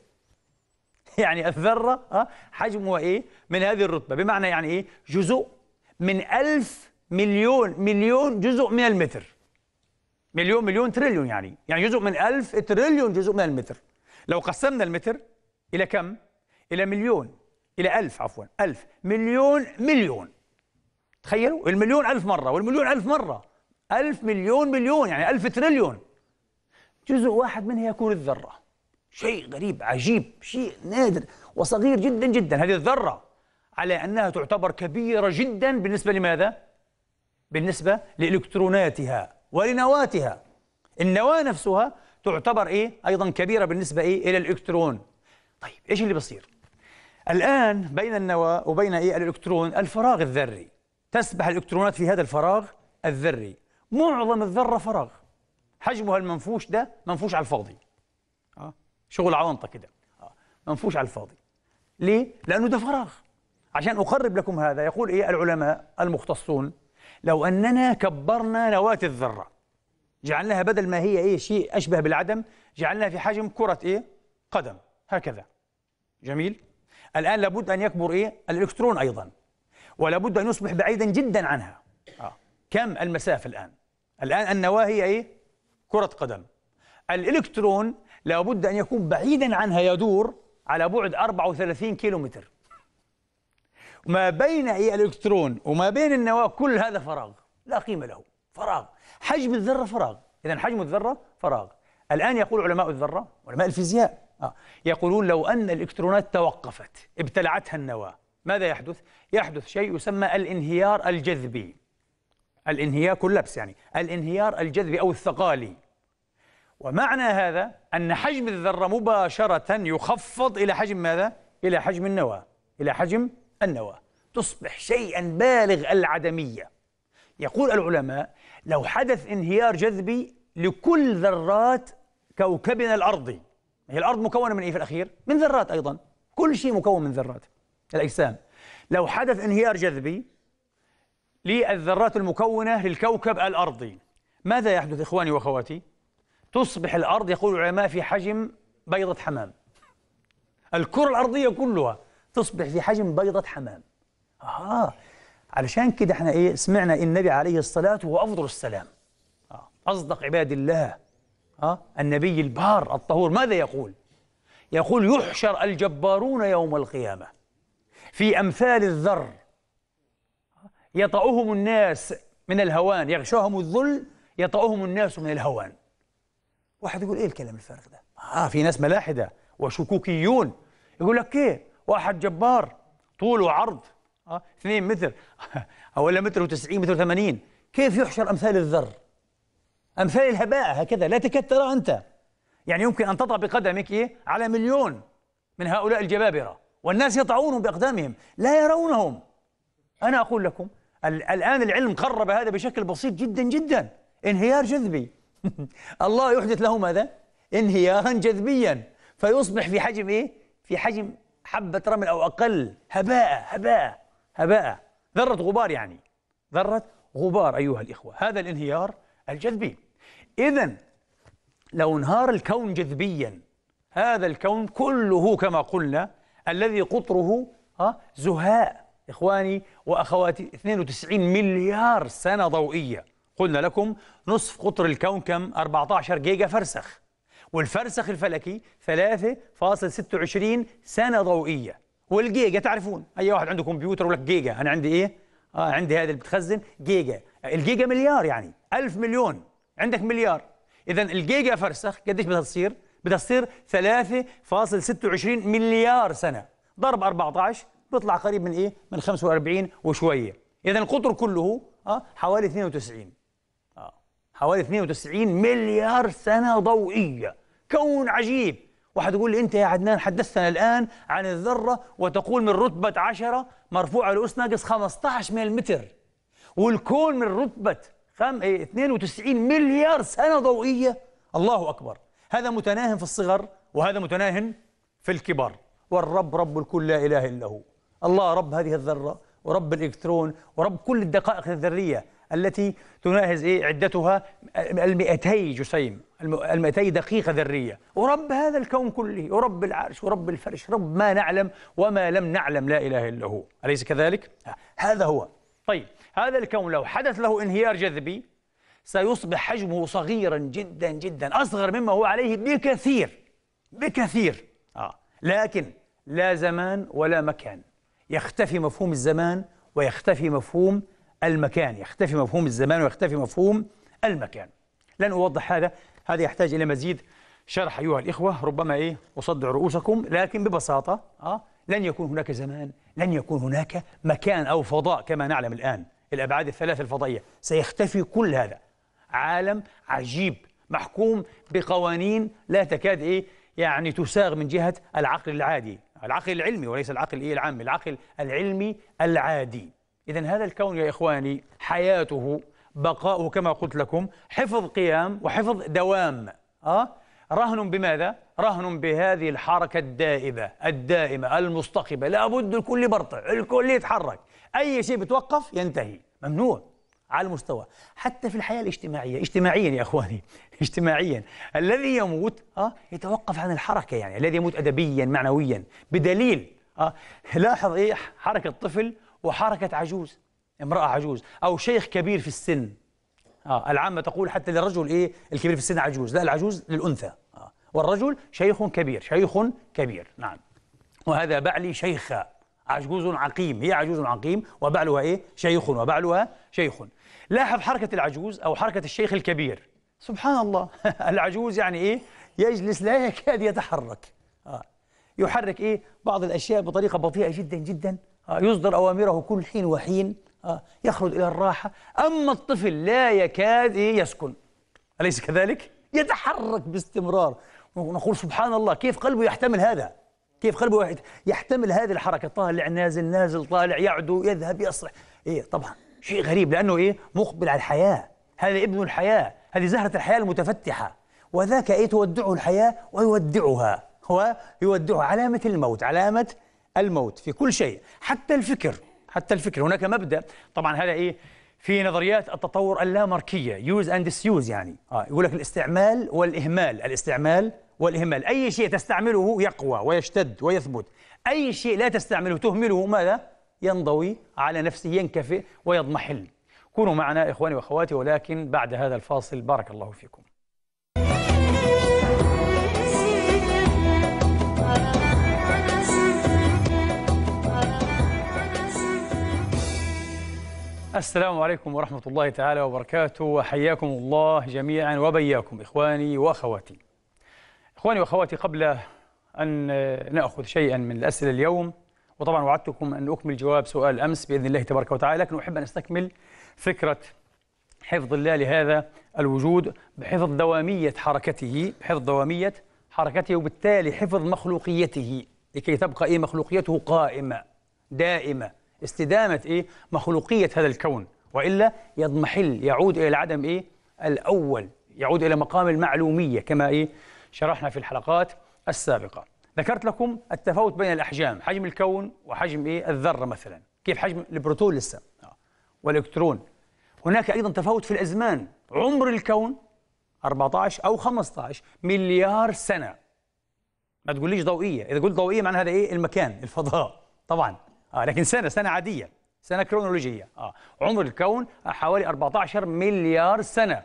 يعني الذرة حجمها إيه من هذه الرتبة، بمعنى يعني إيه جزء من ألف مليون مليون جزء من المتر. مليون مليون تريليون، يعني يعني جزء من ألف تريليون جزء من المتر. لو قسمنا المتر إلى كم؟ إلى مليون، إلى ألف عفوا، ألف مليون مليون. تخيلوا، المليون ألف مرة والمليون ألف مرة، ألف مليون مليون، يعني ألف تريليون. جزء واحد منها يكون الذرة. شيء غريب عجيب، شيء نادر وصغير جدا جدا. هذه الذرة على أنها تعتبر كبيرة جدا بالنسبة لماذا؟ بالنسبة لإلكتروناتها ولنواتها. النواة نفسها تعتبر إيه؟ أيضا كبيرة بالنسبة إيه؟ إلى الإلكترون. طيب، إيش اللي بصير؟ الآن بين النواة وبين إيه الإلكترون الفراغ الذري، تسبح الإلكترونات في هذا الفراغ الذري. معظم الذرة فراغ، حجمها المنفوش ده منفوش على الفاضي. آه. شغل عوانطة كده، آه. منفوش على الفاضي. ليه؟ لأنه ده فراغ. عشان أقرب لكم هذا، يقول إيه العلماء المختصون: لو أننا كبرنا نواة الذرة، جعلناها بدل ما هي إيه شيء أشبه بالعدم، جعلناها في حجم كرة إيه قدم هكذا. جميل. الآن لابد أن يكبر إيه الإلكترون أيضا، ولابد أن يصبح بعيدا جدا عنها. آه. كم المسافة الآن؟ الآن النواة هي إيه كرة قدم. الإلكترون لابد أن يكون بعيدا عنها، يدور على بعد أربعة وثلاثين كيلومتر. ما بين إيه الإلكترون وما بين النواة كل هذا فراغ لا قيمة له، فراغ. حجم الذرة فراغ، إذا حجم الذرة فراغ. الآن يقول علماء الذرة، علماء الفيزياء آه. يقولون لو أن الإلكترونات توقفت ابتلعتها النواة، ماذا يحدث؟ يحدث شيء يسمى الانهيار الجذبي. الانهيار كولابس، يعني الانهيار الجذبي أو الثقالي. ومعنى هذا أن حجم الذرة مباشرة يخفض إلى حجم ماذا؟ إلى حجم النواة، إلى حجم النواة، تصبح شيئا بالغ العدمية. يقول العلماء لو حدث انهيار جذبي لكل ذرات كوكبنا الأرضي، هي الأرض مكونة من إيه في الأخير؟ من ذرات أيضا، كل شيء مكون من ذرات الأجسام. لو حدث انهيار جذبي للذرات المكونة للكوكب الأرضي، ماذا يحدث إخواني وأخواتي؟ تصبح الأرض يقول العلماء في حجم بيضة حمام. الكرة الأرضية كلها تصبح في حجم بيضة حمام. آه علشان كده احنا إيه سمعنا النبي عليه الصلاة هو أفضل السلام، آه. أصدق عباد الله، آه. النبي البار الطهور، ماذا يقول؟ يقول يحشر الجبارون يوم القيامة في أمثال الذر يطأهم الناس من الهوان، يغشاهم الذل يطأهم الناس من الهوان. واحد يقول ايه الكلام الفارغ ده؟ اه في ناس ملاحدة وشكوكيون يقول لك ايه؟ واحد جبار طول وعرض اه اثنين متر ولا متر وتسعين متر ثمانين، كيف يحشر امثال الذر؟ امثال الهباء هكذا لا تكاد ترى انت، يعني يمكن ان تضع بقدمك ايه على مليون من هؤلاء الجبابرة والناس يطعونهم باقدامهم لا يرونهم. انا اقول لكم الان العلم قرب هذا بشكل بسيط جدا جدا، انهيار جذبي. الله يحدث له ماذا؟ انهيارا جذبيا، فيصبح في حجم ايه؟ في حجم حبة رمل او اقل، هباء هباء هباء، ذرة غبار، يعني ذرة غبار ايها الاخوة. هذا الانهيار الجذبي. اذا لو انهار الكون جذبيا، هذا الكون كله كما قلنا الذي قطره ها زهاء إخواني وأخواتي اثنين وتسعين مليار سنة ضوئية. قلنا لكم نصف قطر الكون كم؟ أربعة عشر جيجا فرسخ، والفرسخ الفلكي ثلاثة فاصلة ستة وعشرين سنة ضوئية. والجيجا تعرفون، أي واحد عنده كمبيوتر يقول لك جيجا، أنا عندي إيه؟ آه عندي هذا اللي بتخزن جيجا. الجيجا مليار، يعني ألف مليون، عندك مليار. إذا الجيجا فرسخ قديش بدها تصير؟ بدها تصير ثلاثة فاصلة ستة وعشرين مليار سنة، ضرب أربعة عشر بيطلع قريب من ايه؟ من خمسة وأربعين وشويه. اذا القطر كله اه حوالي اثنين وتسعين اه حوالي اثنين وتسعين مليار سنه ضوئيه. كون عجيب. واحد يقول لي انت يا عدنان حدثتنا الان عن الذره وتقول من رتبه عشرة مرفوعه لاس ناقص خمسة عشر من المتر، والكون من رتبه خم... ايه اثنين وتسعين مليار سنه ضوئيه. الله اكبر. هذا متناهٍ في الصغر وهذا متناهٍ في الكبر. والرب رب الكل لا اله الا هو. الله رب هذه الذرة ورب الإلكترون ورب كل الدقائق الذرية التي تناهز إيه عدتها المئتي جسيم، المئتي دقيقة ذرية، ورب هذا الكون كله، ورب العرش ورب الفرش، رب ما نعلم وما لم نعلم لا إله إلا هو. أليس كذلك؟ هذا هو. طيب هذا الكون لو حدث له انهيار جذبي سيصبح حجمه صغيرا جدا جدا، أصغر مما هو عليه بكثير بكثير. آه. لكن لا زمان ولا مكان، يختفي مفهوم الزمان ويختفي مفهوم المكان، يختفي مفهوم الزمان ويختفي مفهوم المكان. لن أوضح هذا، هذا يحتاج إلى مزيد شرح أيها الإخوة، ربما إيه أصدع رؤوسكم، لكن ببساطة آه لن يكون هناك زمان، لن يكون هناك مكان أو فضاء كما نعلم الآن، الأبعاد الثلاث الفضائية، سيختفي كل هذا. عالم عجيب محكوم بقوانين لا تكاد إيه يعني تساغ من جهة العقل العادي، العقل العلمي وليس العقل إيه العام، العقل العلمي العادي. إذن هذا الكون يا إخواني حياته بقاؤه كما قلت لكم حفظ قيام وحفظ دوام. أه؟ رهن بماذا؟ رهن بهذه الحركة الدائبة الدائمة المستقبة، لابد الكل برطع، الكل يتحرك، أي شيء بتوقف ينتهي، ممنوع على المستوى. حتى في الحياة الاجتماعية، اجتماعيا يا أخواني اجتماعيا الذي يموت أه يتوقف عن الحركة، يعني الذي يموت أدبيا معنويا بدليل أه لاحظ إيه حركة طفل وحركة عجوز، امرأة عجوز أو شيخ كبير في السن. آه العامة تقول حتى للرجل إيه الكبير في السن عجوز، لا العجوز للأنثى، آه والرجل شيخ كبير، شيخ كبير. نعم. وهذا بعلي شيخة، عجوز عقيم، هي عجوز عقيم وبعلها إيه شيخ وبعلها شيخ. لاحظ حركة العجوز أو حركة الشيخ الكبير سبحان الله. العجوز يعني إيه؟ يجلس لا يكاد يتحرك. آه. يحرك إيه؟ بعض الأشياء بطريقة بطيئة جدا جدا. آه. يصدر أوامره كل حين وحين. آه. يخرج إلى الراحة. أما الطفل لا يكاد إيه يسكن، أليس كذلك؟ يتحرك باستمرار. ونقول سبحان الله، كيف قلبه يحتمل هذا؟ كيف قلبه يحتمل هذه الحركة؟ طالع نازل نازل طالع، يعدو يذهب يصلح. إيه طبعا شيء غريب، لأنه إيه؟ مقبل على الحياة. هذا ابن الحياة، هذه زهرة الحياة المتفتحة. وذاك إيه؟ تودعه الحياة ويودعها، هو يودعها. علامة الموت، علامة الموت في كل شيء، حتى الفكر، حتى الفكر. هناك مبدأ طبعا هذا إيه؟ في نظريات التطور اللاماركية، يوز اند ديسيوز، يعني آه يقول لك الاستعمال والإهمال، الاستعمال والإهمال. أي شيء تستعمله يقوى ويشتد ويثبت، أي شيء لا تستعمله تهمله ماذا؟ ينضوي على نفسه، ينكفئ ويضمحل. كونوا معنا إخواني وأخواتي، ولكن بعد هذا الفاصل. بارك الله فيكم. السلام عليكم ورحمة الله تعالى وبركاته، وحياكم الله جميعا وبياكم إخواني وأخواتي. إخواني وأخواتي، قبل أن نأخذ شيئا من الأسئلة اليوم، وطبعا وعدتكم أن أكمل جواب سؤال أمس بإذن الله تبارك وتعالى، لكن أحب أن أستكمل فكرة حفظ الله لهذا الوجود بحفظ دوامية حركته، بحفظ دوامية حركته، وبالتالي حفظ مخلوقيته، لكي تبقى إيه؟ مخلوقيته قائمة دائمة، استدامة إيه؟ مخلوقية هذا الكون، وإلا يضمحل، يعود إلى العدم إيه؟ الأول، يعود إلى مقام المعلومية كما إيه؟ شرحنا في الحلقات السابقة. ذكرت لكم التفاوت بين الأحجام، حجم الكون وحجم إيه؟ الذرة مثلا، كيف حجم البروتون لسه والإلكترون. هناك أيضا تفاوت في الأزمان، عمر الكون أربعة عشر أو خمسة عشر مليار سنة. ما تقوليش ضوئية، إذا قلت ضوئية معنى هذا إيه؟ المكان، الفضاء طبعا، آه لكن سنة سنة عادية، سنة كرونولوجية. آه عمر الكون حوالي أربعة عشر مليار سنة.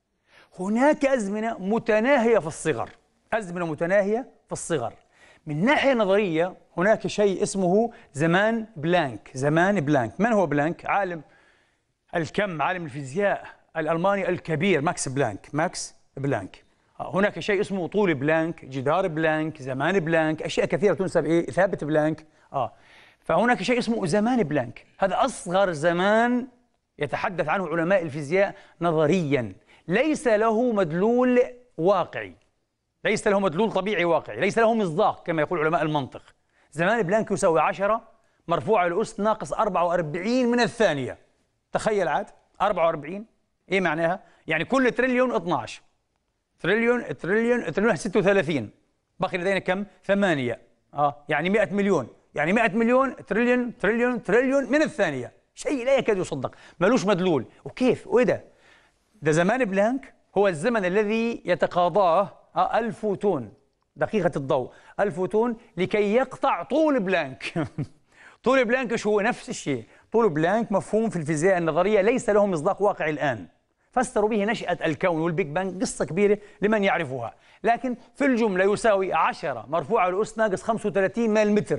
هناك أزمنة متناهية في الصغر، أزمنة متناهية في الصغر. من ناحية نظرية هناك شيء اسمه زمان بلانك، زمان بلانك. من هو بلانك؟ عالم الكم، عالم الفيزياء الألماني الكبير ماكس بلانك، ماكس بلانك. آه هناك شيء اسمه طول بلانك، جدار بلانك، زمان بلانك، أشياء كثيرة تنسب إيه؟ ثابت بلانك. آه فهناك شيء اسمه زمان بلانك، هذا أصغر زمان يتحدث عنه علماء الفيزياء نظرياً، ليس له مدلول واقعي، ليس له مدلول طبيعي واقعي، ليس له مصداق كما يقول علماء المنطق. زمان بلانك يساوي عشرة مرفوع الأس ناقص أربعة وأربعين من الثانية. تخيل عاد أربعة وأربعين إيه معناها؟ يعني كل تريليون اثناشر، تريليون تريليون تريليون ستة وثلاثين، بقي لدينا كم؟ ثمانية. آه يعني مئة مليون، يعني مئة مليون تريليون تريليون تريليون من الثانية، شيء لا يكاد يصدق، ملوش مدلول. وكيف؟ وإيه ده؟ ده زمان بلانك هو الزمن الذي يتقاضاه الفوتون، دقيقة الضوء، الفوتون، لكي يقطع طول بلانك. طول بلانك شو هو؟ نفس الشيء. طول بلانك مفهوم في الفيزياء النظرية ليس له مصداق واقعي الآن، فسروا به نشأة الكون والبيج بانج، قصة كبيرة لمن يعرفها، لكن في الجملة يساوي عشرة مرفوع الأس ناقص خمسة وثلاثين من المتر.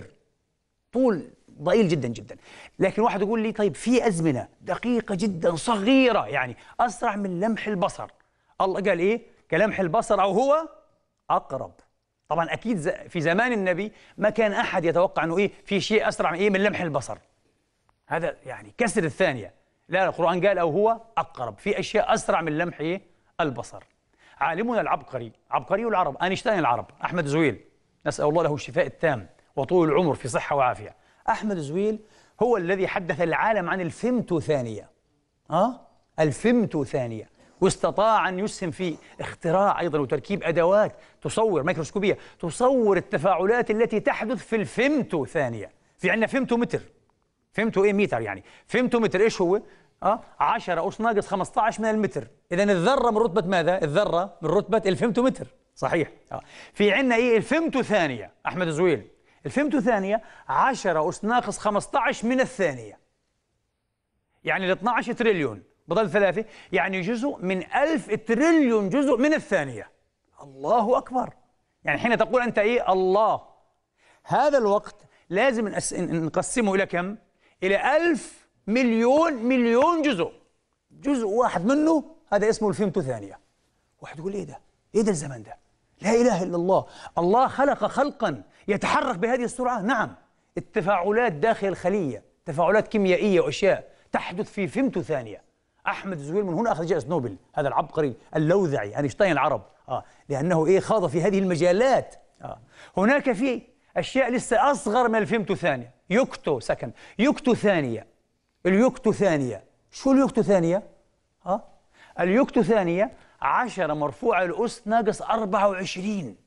طول ضئيل جدا جدا. لكن واحد يقول لي طيب في أزمنة دقيقة جدا صغيرة، يعني أسرع من لمح البصر. الله قال إيه؟ كلمح البصر أو هو أقرب. طبعا أكيد في زمان النبي ما كان أحد يتوقع أنه إيه في شيء أسرع من إيه؟ من لمح البصر. هذا يعني كسر الثانية. لا، القرآن قال أو هو أقرب، في أشياء أسرع من لمح إيه؟ البصر. عالمنا العبقري، عبقري العرب، أينشتاين العرب، أحمد زويل، نسأل الله له الشفاء التام وطول العمر في صحة وعافية. أحمد زويل هو الذي حدث العالم عن الفيمتو ثانية. أه؟ الفيمتو ثانية، واستطاع أن يسهم في اختراع أيضا وتركيب أدوات تصور ميكروسكوبية تصور التفاعلات التي تحدث في الفيمتو ثانية. في عندنا فيمتو متر، فيمتو إيه؟ متر، يعني فيمتو متر إيش هو؟ أه؟ عشرة أس ناقص خمسة عشر من المتر. إذا الذرة من رتبة ماذا؟ الذرة من رتبة الفيمتو متر، صحيح. أه؟ في عندنا إيه؟ الفيمتو ثانية، أحمد زويل الفيمتو ثانية عشرة أس ناقص خمسة عشر من الثانية، يعني ال اثنا عشر تريليون بضل ثلاثة، يعني جزء من ألف تريليون جزء من الثانية. الله أكبر. يعني حين تقول أنت إيه؟ الله، هذا الوقت لازم نقسمه إلى كم؟ إلى ألف مليون مليون جزء، جزء واحد منه هذا اسمه الفيمتو ثانية. واحد يقول إيه ده؟ إيه ده الزمن ده؟ لا إله إلا الله. الله خلق خلقا يتحرك بهذه السرعة؟ نعم. التفاعلات داخل الخلية، تفاعلات كيميائية وأشياء تحدث في فيمتو ثانية. أحمد زويل من هنا أخذ جائزة نوبل، هذا العبقري اللوذعي أينشتاين العرب، آه لأنه إيه خاض في هذه المجالات. آه هناك في أشياء لسه أصغر من الفيمتو ثانية، يوكتو سكند، يوكتو ثانية، اليوكتو ثانية. شو اليوكتو ثانية؟ آه اليوكتو ثانية عشرة مرفوعة الأس ناقص أربعة وعشرين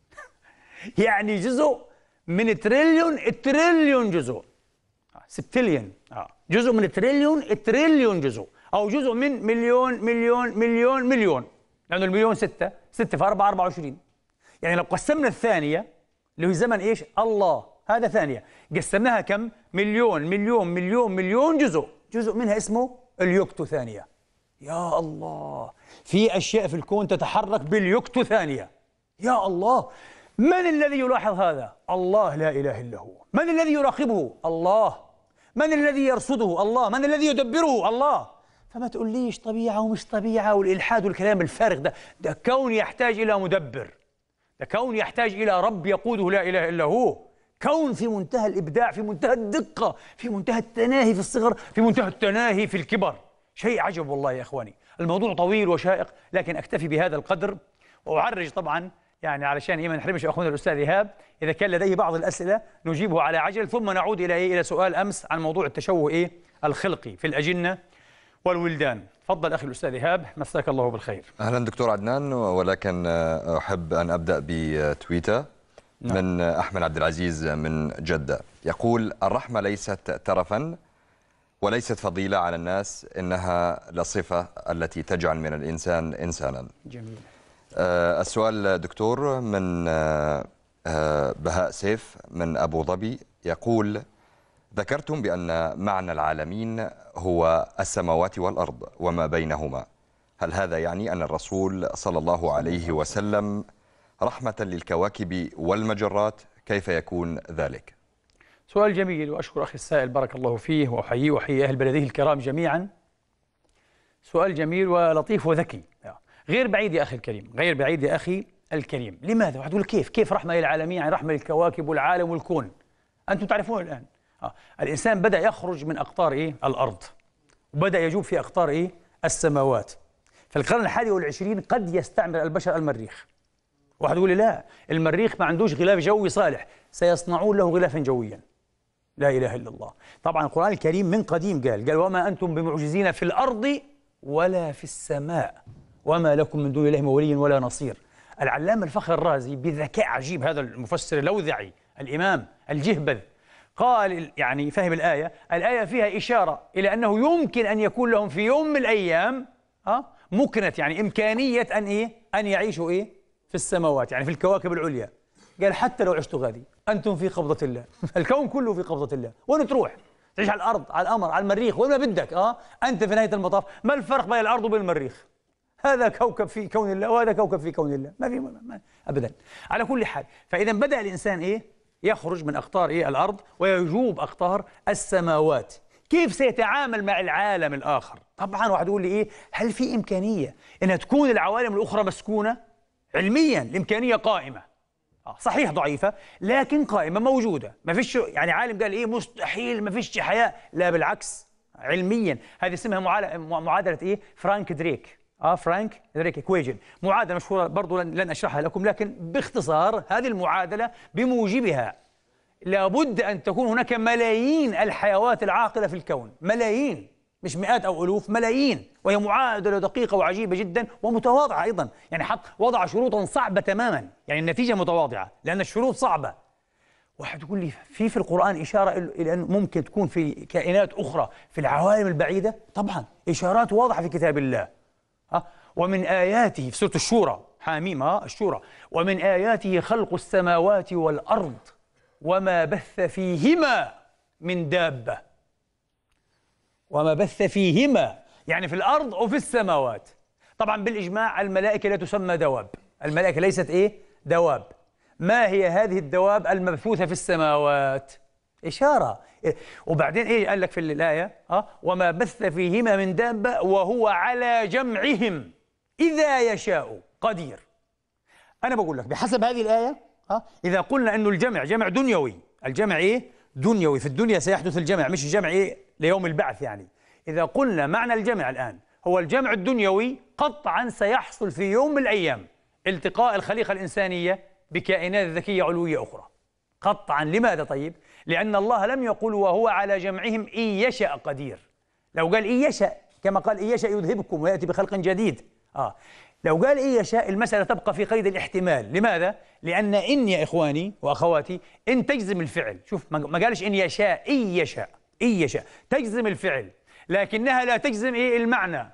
يعني جزء من تريليون التريليون جزء، سبتليون، آه. جزء من تريليون التريليون جزء، أو جزء من مليون مليون مليون مليون، لأنه يعني المليون ستة، ستة في أربعة أربعة وعشرين. يعني لو قسمنا الثانية اللي هو زمن إيش؟ الله، هذا ثانية، قسمناها كم؟ مليون مليون مليون مليون جزء، جزء منها اسمه اليوكتو ثانية. يا الله، في أشياء في الكون تتحرك باليوكتو ثانية. يا الله، من الذي يلاحظ هذا؟ الله، لا إله إلا هو. من الذي يراقبه؟ الله. من الذي يرصده؟ الله. من الذي يدبره؟ الله. فما تقوليش طبيعة ومش طبيعة والإلحاد والكلام الفارغ ده. ده كون يحتاج إلى مدبر، ده كون يحتاج إلى رب يقوده لا إله إلا هو. كون في منتهى الإبداع، في منتهى الدقة، في منتهى التناهي في الصغر، في منتهى التناهي في الكبر. شيء عجب والله يا إخواني. الموضوع طويل وشائق، لكن أكتفي بهذا القدر، وأعرج طبعا يعني علشان إيه ما نحرمش أخونا الأستاذ إيهاب، إذا كان لديه بعض الأسئلة نجيبه على عجل، ثم نعود إلى إيه؟ إلى سؤال أمس عن موضوع التشوه إيه؟ الخلقي في الأجنة والولدان. تفضل أخي الأستاذ إيهاب، مساك الله بالخير. أهلا دكتور عدنان، ولكن أحب أن أبدأ بتويتر نعم. من أحمد عبد العزيز من جدة، يقول: الرحمة ليست ترفا وليست فضيلة على الناس، إنها لصفة التي تجعل من الإنسان إنسانا. جميل. آه السؤال دكتور من آه بهاء سيف من أبو ظبي، يقول: ذكرتم بأن معنى العالمين هو السماوات والأرض وما بينهما، هل هذا يعني أن الرسول صلى الله عليه وسلم رحمة للكواكب والمجرات؟ كيف يكون ذلك؟ سؤال جميل، وأشكر أخي السائل بارك الله فيه، وأحييه وأحيي أهل بلده الكرام جميعا. سؤال جميل ولطيف وذكي، غير بعيد يا أخي الكريم، غير بعيد يا أخي الكريم. لماذا؟ واحد يقول كيف؟ كيف رحمة للعالمين؟ يعني رحمة للكواكب والعالم والكون. أنتم تعرفون الآن آه. الإنسان بدأ يخرج من أقطار إيه؟ الأرض، وبدأ يجوب في أقطار إيه؟ السماوات. في القرن الحادي والعشرين قد يستعمل البشر المريخ. واحد يقول لي لا، المريخ ما عندوش غلاف جوي صالح، سيصنعون له غلافا جويا. لا إله إلا الله. طبعا القرآن الكريم من قديم قال قال وما أنتم بمعجزين في الأرض ولا في السماء وما لكم من دون الله ولي ولا نصير. العلامة الفخر الرازي بذكاء عجيب، هذا المفسر اللوذعي الإمام الجهبذ، قال يعني فهم الآية، الآية فيها إشارة إلى أنه يمكن أن يكون لهم في يوم من الأيام أه؟ مكنة، يعني إمكانية أن إيه؟ أن يعيشوا إيه؟ في السماوات، يعني في الكواكب العليا. قال حتى لو عشتوا غادي أنتم في قبضة الله الكون كله في قبضة الله. وين تروح؟ تعيش على الأرض، على القمر، على المريخ، وين ما بدك. أه أنت في نهاية المطاف ما الفرق بين الأرض وبين المريخ؟ هذا كوكب في كون الله وهذا كوكب في كون الله، ما في ما أبدا. على كل حال، فإذا بدأ الإنسان إيه؟ يخرج من أقطار إيه؟ الأرض ويجوب أقطار السماوات. كيف سيتعامل مع العالم الآخر؟ طبعا واحد يقول لي إيه؟ هل في إمكانية أن تكون العوالم الأخرى مسكونة؟ علميا الإمكانية قائمة، آه صحيح ضعيفة لكن قائمة موجودة. ما فيش يعني عالم قال إيه مستحيل ما فيش حياة، لا بالعكس، علميا هذه اسمها معادلة إيه؟ فرانك دريك. اه فرانك دريك ايكويجن، معادله مشهوره برضو لن اشرحها لكم، لكن باختصار هذه المعادله بموجبها لابد ان تكون هناك ملايين الحيوات العاقله في الكون، ملايين مش مئات او الوف، ملايين. وهي معادله دقيقه وعجيبه جدا ومتواضعه ايضا، يعني حط وضع شروطا صعبه تماما، يعني النتيجه متواضعه لان الشروط صعبه. واحد يقول لي في في القرآن إشارة إلى أن ممكن تكون في كائنات أخرى في العوالم البعيدة؟ طبعا إشارات واضحة في كتاب الله. ها ومن آياته في سورة الشورى، حاميم ها الشورى، ومن آياته خلق السماوات والأرض وما بث فيهما من دابة. وما بث فيهما يعني في الأرض وفي السماوات. طبعا بالإجماع الملائكة لا تسمى دواب، الملائكة ليست إيه؟ دواب. ما هي هذه الدواب المبثوثة في السماوات؟ إشارة. وبعدين إيه قال لك في الآية؟ أه؟ وما بث فيهما من دابة وهو على جمعهم إذا يشاء قدير. أنا بقول لك بحسب هذه الآية ها إذا قلنا أنه الجمع جمع دنيوي، الجمع إيه؟ دنيوي، في الدنيا سيحدث الجمع، مش الجمع إيه؟ ليوم البعث يعني. إذا قلنا معنى الجمع الآن هو الجمع الدنيوي، قطعا سيحصل في يوم من الأيام التقاء الخليقة الإنسانية بكائنات ذكية علوية أخرى. قطعا. لماذا طيب؟ لأن الله لم يقل وهو على جمعهم إن يشأ قدير. لو قال إن يشأ كما قال إن يشأ يذهبكم ويأتي بخلق جديد، آه لو قال إن يشاء المسألة تبقى في قيد الاحتمال. لماذا؟ لأن إن يا إخواني وأخواتي إن تجزم الفعل. شوف ما قالش إن يشاء، إن يشاء، إن يشاء تجزم الفعل، لكنها لا تجزم إيه المعنى.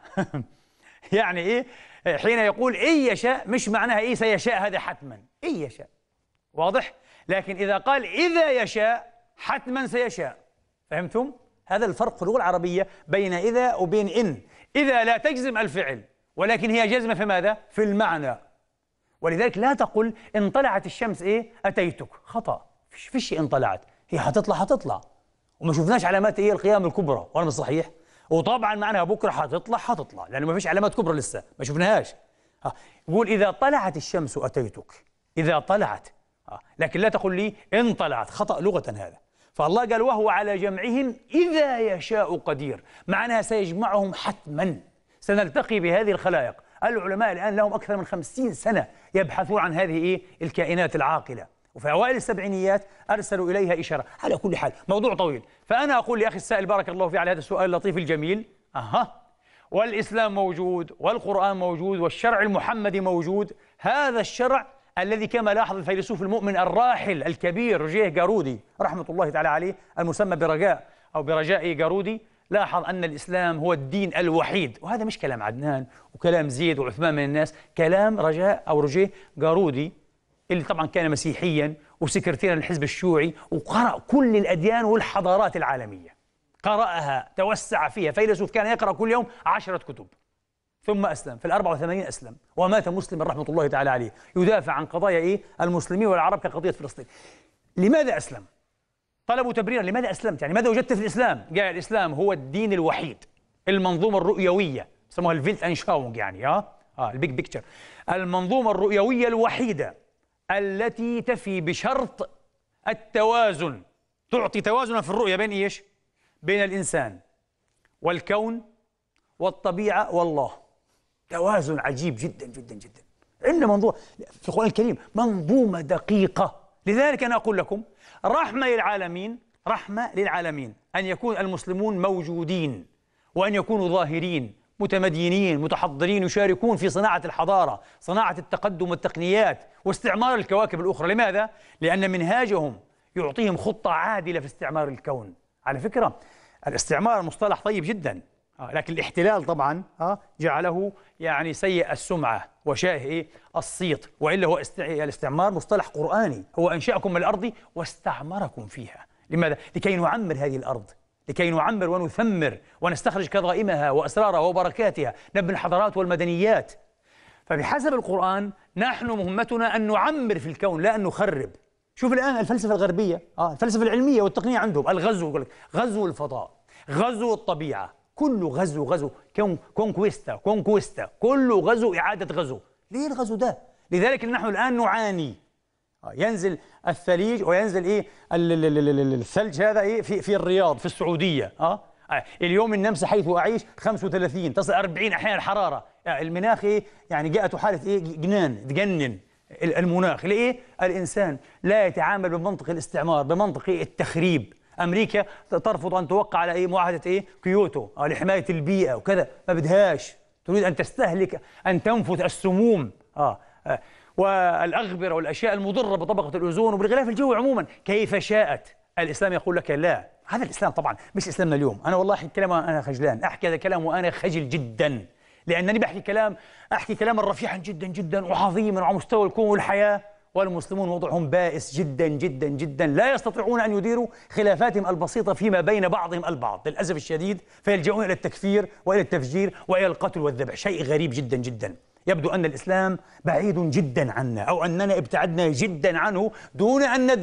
يعني إيه حين يقول إن يشاء مش معناها إيه سيشاء هذا حتما، إن يشاء واضح. لكن إذا قال إذا يشاء حتما سيشاء. فهمتم؟ هذا الفرق في اللغة العربية بين إذا وبين إن. إذا لا تجزم الفعل ولكن هي جزمة في ماذا؟ في المعنى. ولذلك لا تقل إن طلعت الشمس إيه أتيتك، خطأ. فيش فيش إن طلعت، هي هتطلع هتطلع وما شفناش علامات إيه القيام الكبرى، ولا مش صحيح؟ وطبعا معناها بكرة هتطلع هتطلع لأنه ما فيش علامات كبرى لسه ما شفناهاش. ها يقول إذا طلعت الشمس أتيتك، إذا طلعت، ها لكن لا تقل لي إن طلعت، خطأ لغة هذا. فالله قال وهو على جمعهم إذا يشاء قدير، معناها سيجمعهم حتما. سنلتقي بهذه الخلائق. العلماء الآن لهم أكثر من خمسين سنة يبحثون عن هذه إيه؟ الكائنات العاقلة، وفي أوائل السبعينيات أرسلوا إليها إشارة. على كل حال موضوع طويل، فأنا أقول لأخي السائل بارك الله فيه على هذا السؤال اللطيف الجميل. أها والإسلام موجود والقرآن موجود والشرع المحمدي موجود. هذا الشرع الذي كما لاحظ الفيلسوف المؤمن الراحل الكبير روجيه جارودي رحمة الله تعالى عليه المسمى برجاء أو برجاء جارودي، لاحظ أن الإسلام هو الدين الوحيد. وهذا مش كلام عدنان وكلام زيد وعثمان من الناس، كلام رجاء أو روجيه جارودي اللي طبعا كان مسيحيا وسكرتيرا للحزب الشيوعي وقرأ كل الأديان والحضارات العالمية، قرأها توسع فيها. فيلسوف كان يقرأ كل يوم عشرة كتب، ثم أسلم في الأربع وثمانين أسلم ومات مسلما رحمة الله تعالى عليه، يدافع عن قضايا إيه المسلمين والعرب كقضية فلسطين. لماذا أسلم؟ طلبوا تبريرا لماذا أسلمت، يعني ماذا وجدت في الإسلام؟ قال الإسلام هو الدين الوحيد، المنظومة الرؤيوية يسموها الفيلت أنشاونج يعني ها آه البيج بيكتشر، المنظومة الرؤيوية الوحيدة التي تفي بشرط التوازن، تعطي توازنا في الرؤية بين إيش؟ بين الإنسان والكون والطبيعة والله. توازن عجيب جدا جدا جدا. عندنا منظومة في القرآن الكريم منظومة دقيقة. لذلك أنا أقول لكم رحمة للعالمين، رحمة للعالمين أن يكون المسلمون موجودين وأن يكونوا ظاهرين متمدينين متحضرين يشاركون في صناعة الحضارة، صناعة التقدم والتقنيات واستعمار الكواكب الأخرى. لماذا؟ لأن منهاجهم يعطيهم خطة عادلة في استعمار الكون. على فكرة الاستعمار مصطلح طيب جدا، لكن الاحتلال طبعا جعله يعني سيء السمعة وشائه إيه؟ الصيت. وإلا هو الاستعمار مصطلح قرآني، هو أنشأكم من الأرض واستعمركم فيها. لماذا؟ لكي نعمر هذه الأرض، لكي نعمر ونثمر ونستخرج كظائمها وأسرارها وبركاتها، نبني الحضارات والمدنيات. فبحسب القرآن نحن مهمتنا أن نعمر في الكون لا أن نخرب. شوف الآن الفلسفة الغربية، آه الفلسفة العلمية والتقنية عندهم الغزو، يقول لك غزو الفضاء، غزو الطبيعة، كله غزو غزو كون كونكويستا كونكويستا كله غزو إعادة غزو. ليه الغزو ده؟ لذلك نحن الآن نعاني. آه ينزل الثليج وينزل إيه الثلج هذا إيه في في الرياض في السعودية. آه اليوم النمسا حيث أعيش خمسة وثلاثين تصل أربعين أحيانا الحرارة. آه المناخ إيه يعني جاءته حالة إيه جنان تجنن المناخ. ليه؟ الإنسان لا يتعامل بمنطق الاستعمار، بمنطق التخريب. أمريكا ترفض أن توقع على أي معاهدة إيه كيوتو أو لحماية البيئة وكذا، ما بدهاش، تريد أن تستهلك أن تنفث السموم آه. آه. والأغبرة والأشياء المضرة بطبقة الأوزون وبالغلاف الجوي عموما كيف شاءت. الإسلام يقول لك لا، هذا الإسلام طبعا مش إسلامنا اليوم. أنا والله أحكي كلام أنا خجلان، أحكي هذا الكلام وأنا خجل جدا، لأنني بحكي كلام أحكي كلاما رفيعا جدا جدا وعظيما على مستوى الكون والحياة، والمسلمون وضعهم بائس جدا جدا جدا، لا يستطيعون أن يديروا خلافاتهم البسيطة فيما بين بعضهم البعض للأسف الشديد، فيلجؤون إلى التكفير وإلى التفجير وإلى القتل والذبح. شيء غريب جدا جدا. يبدو أن الإسلام بعيد جدا عنا أو أننا ابتعدنا جدا عنه دون أن ندري.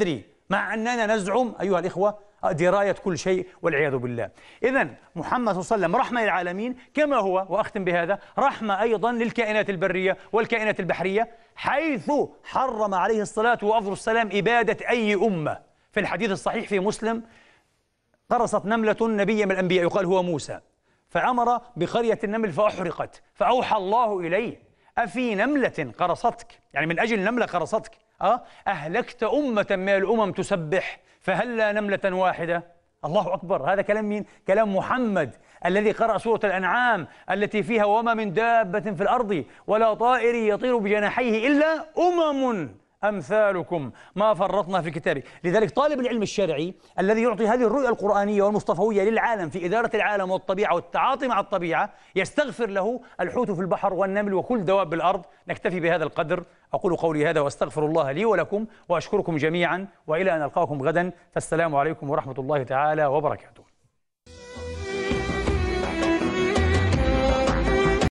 مع أننا نزعم أيها الإخوة دراية كل شيء والعياذ بالله. إذن محمد صلى الله عليه وسلم رحمة للعالمين، كما هو، وأختم بهذا، رحمة أيضا للكائنات البرية والكائنات البحرية، حيث حرم عليه الصلاة وأفضل السلام إبادة أي أمة. في الحديث الصحيح في مسلم: قرصت نملة نبي من الأنبياء يقال هو موسى، فأمر بقرية النمل فأحرقت، فأوحى الله إليه: أفي نملة قرصتك، يعني من أجل نملة قرصتك أه؟ أهلكت أمة من الأمم تسبح فهلا نملة واحدة. الله أكبر. هذا كلام مين؟ كلام محمد الذي قرأ سورة الأنعام التي فيها: وما من دابة في الأرض ولا طائر يطير بجناحيه إلا أمم أمثالكم ما فرطنا في الكتاب. لذلك طالب العلم الشرعي الذي يعطي هذه الرؤية القرآنية والمصطفوية للعالم في إدارة العالم والطبيعة والتعاطي مع الطبيعة يستغفر له الحوت في البحر والنمل وكل دواب الأرض. نكتفي بهذا القدر. أقول قولي هذا وأستغفر الله لي ولكم وأشكركم جميعا، وإلى أن ألقاكم غدا، فالسلام عليكم ورحمة الله تعالى وبركاته.